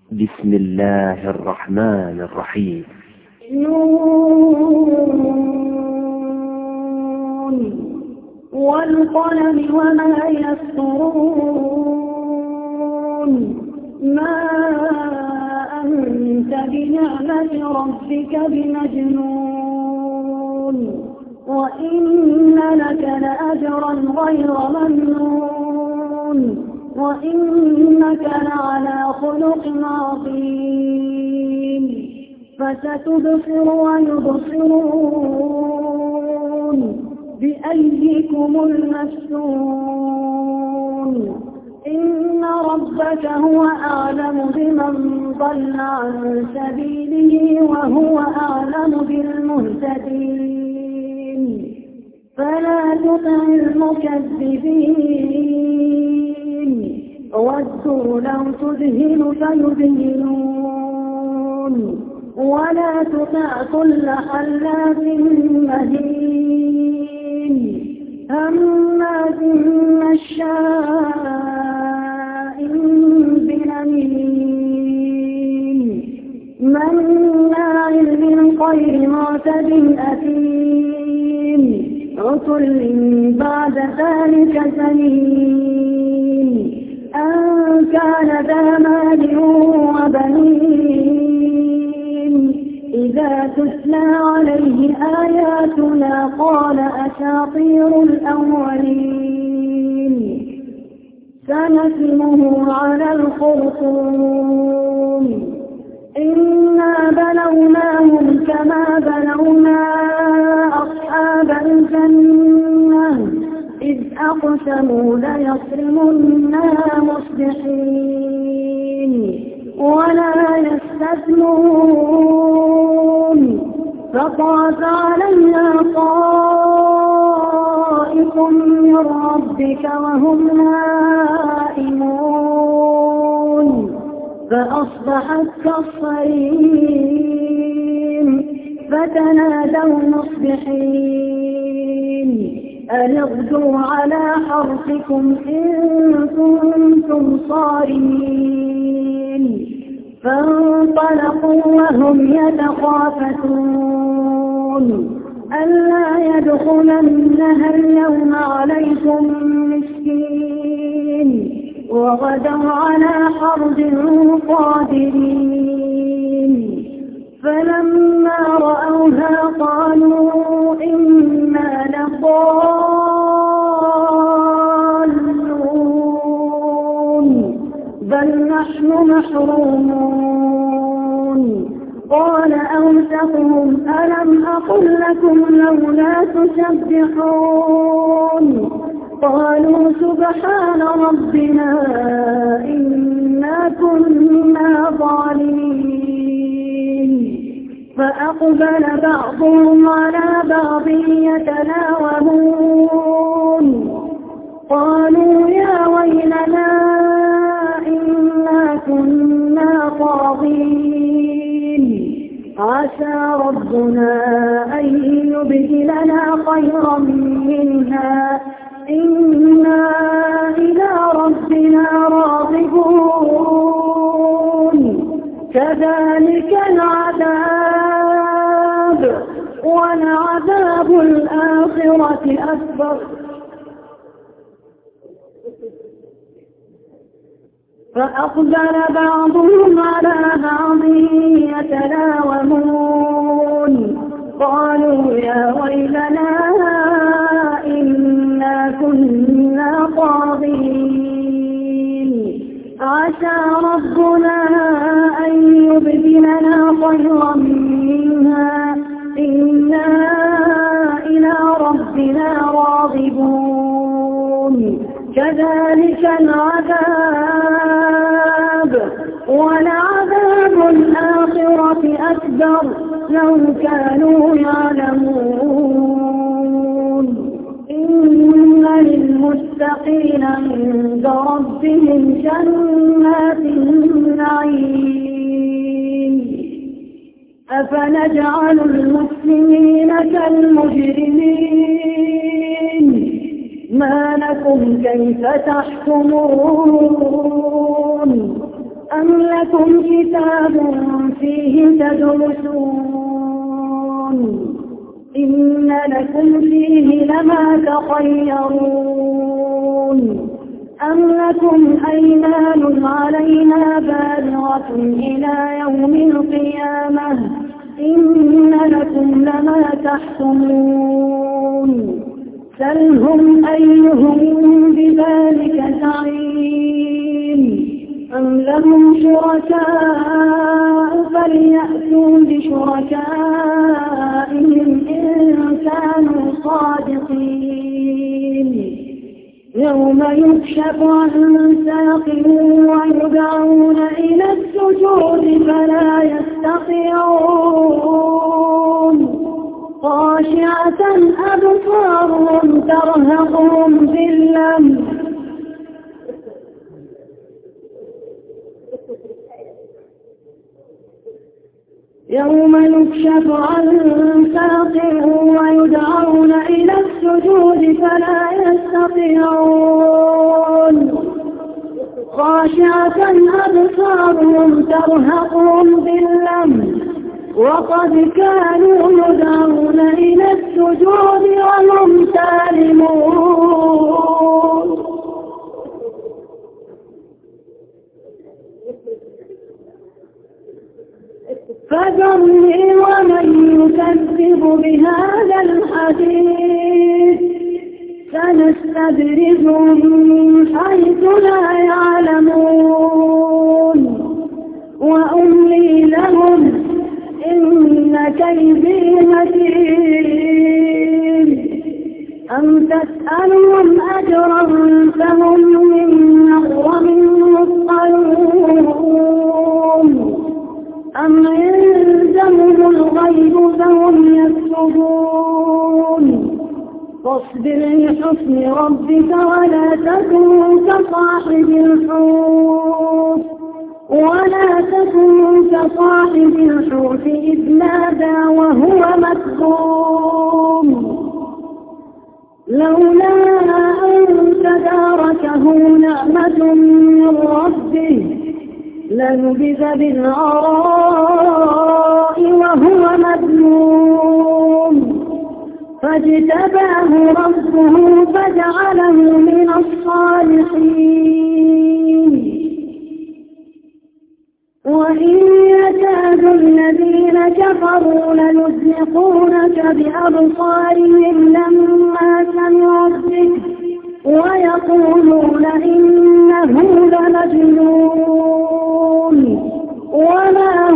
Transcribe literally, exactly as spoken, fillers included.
بسم الله الرحمن الرحيم. نون والقلم وما يسطرون ما أنت بنعمة ربك بمجنون وإن لك لأجرا غير ممنون وإنك لعلى خلق عظيم فستبصر ويبصرون بأيكم المفتون إن ربك هو أعلم بمن ضل عن سبيله وهو أعلم بالمهتدين فلا تطع المكذبين ودوا لو تدهن فيدهنون ولا تطع كل حلاف مهين هماز مشاء بنميم مناع للخير معتد أثيم عتل بعد ذلك زنيم أن كان ذا مال وبنين إذا تتلى عليه آياتنا قال أساطير الأولين سنسمه على الخرطوم إنا بلوناهم كما بلونا أصحاب الجنة إذ أقسموا ليصرمنها مصبحين ولا يستثنون فطاف عليها طائف من ربك وهم نائمون فأصبحت كالصريم فتنادوا مصبحين أن اغدوا على حرثكم إن كنتم صارمين فانطلقوا وهم يتخافتون ألا يدخلنها اليوم عليكم مسكين وغدوا على حرد قادرين فلما رأوها قالوا إنا لضالون بل نحن محرومون قال أوسطهم ألم أقل لكم لولا تسبحون قالوا سبحان ربنا إنا كنا ظالمين فأقبل بعضهم على بعض يتلاومون قالوا يا ويلنا إنا كنا طاغين عسى ربنا أن يبدلنا خيرا منها إنا إلى ربنا راغبون كذلك العذاب ولعذاب الآخرة أكبر فأقبل بعضهم على بعض يتلاومون قالوا يا ويلنا إنا كنا طاغين عسى ربنا أن يبدلنا خيرا منها إنا إلى ربنا راغبون كذلك العذاب ولعذاب الآخرة أكبر لو كانوا يعلمون إن للمتقين عند ربهم جنات النعيم أفنجعل المسلمين كالمجرمين ما لكم كيف تحكمون أم لكم كتاب فيه تدرسون إن لكم فيه لما تخيرون أم لكم أيمان علينا بالغة إلى يوم القيامة إن لكم لما تحكمون سلهم أيهم بذلك زعيم أم لهم شركاء فليأتوا بشركائهم إن كانوا صادقين يوم يكشف عن ساق ويدعون إلى السجود فلا يستطيعون خاشعة أبصارهم ترهقهم ذلة يوم يكشف عن ساق ويدعون إلى السجود فلا يستطيعون خاشعة أبصارهم ترهقهم ذلة وقد كانوا يدعون إلى السجود وهم سالمون فذرني ومن يكذب بهذا الحديث سنستدرجهم من حيث لا يعلمون وأملي لهم إن كيدي متين أم تسألهم أجرا فهم من مغرم مثقلون أم عندهم الغيب فهم يكتبون فاصبر لحسن ربك ولا تكن كصاحب الحوت ولا تكن كصاحب الحوت إذ نادى وهو مكظوم لولا أن تداركه نعمة من ربه لنبذ بالعراء وهو مذموم فاجتباه ربه فجعله من الصالحين وإن يكاد الذين كفروا ليزلقونك بأبصارهم لما سمعوا الذكر ويقولون إنه لمجنون وما